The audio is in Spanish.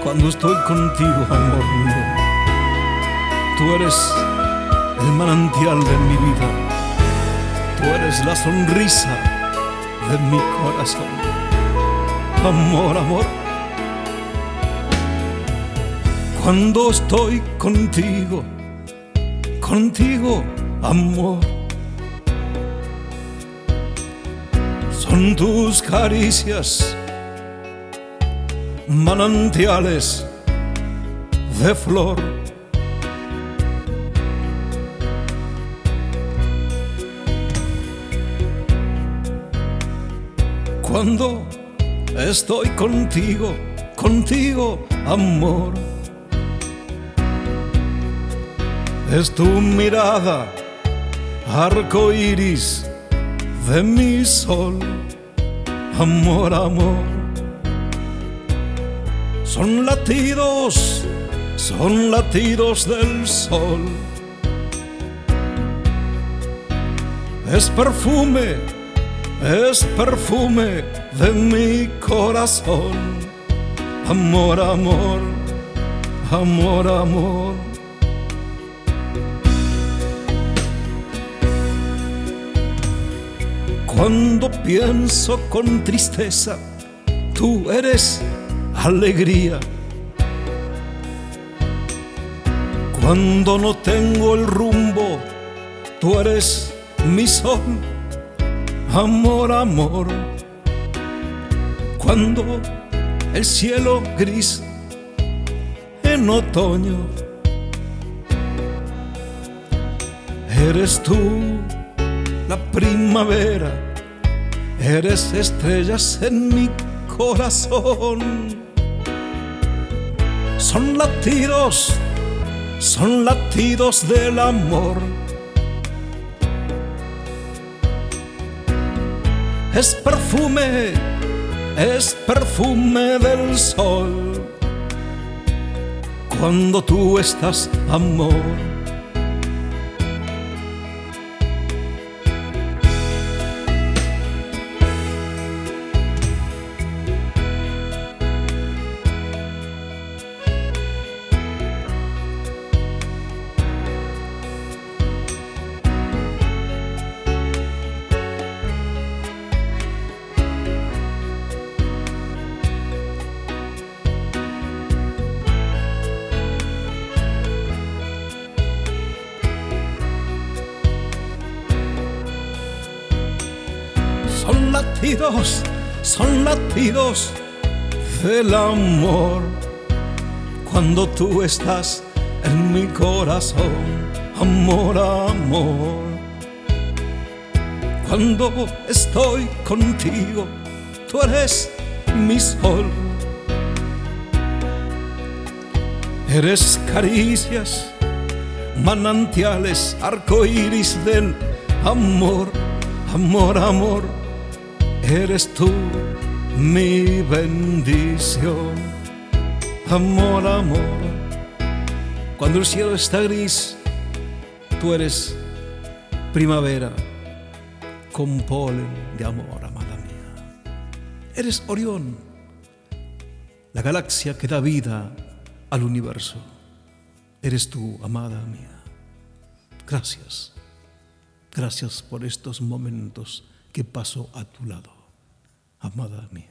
Cuando estoy contigo, amor mío, tú eres el manantial de mi vida, tú eres la sonrisa de mi corazón. Amor, amor, cuando estoy contigo, contigo, amor, son tus caricias manantiales de flor. Cuando estoy contigo, contigo, amor, es tu mirada, arco iris de mi sol. Amor, amor, son latidos del sol. Es perfume de mi corazón. Amor, amor, amor, amor. Cuando pienso con tristeza, tú eres alegría. Cuando no tengo el rumbo, tú eres mi sol. Amor, amor, cuando el cielo gris en otoño, eres tú la primavera, eres estrellas en mi corazón. Son latidos del amor. Es perfume del sol. Cuando tú estás, amor. Son latidos del amor. Cuando tú estás en mi corazón, amor, amor. Cuando estoy contigo, tú eres mi sol. Eres caricias, manantiales, arcoíris del amor, amor, amor. Eres tú mi bendición. Amor, amor. Cuando el cielo está gris, tú eres primavera con polen de amor, amada mía. Eres Orión, la galaxia que da vida al universo. Eres tú, amada mía. Gracias. Gracias por estos momentos que paso a tu lado, amada mía.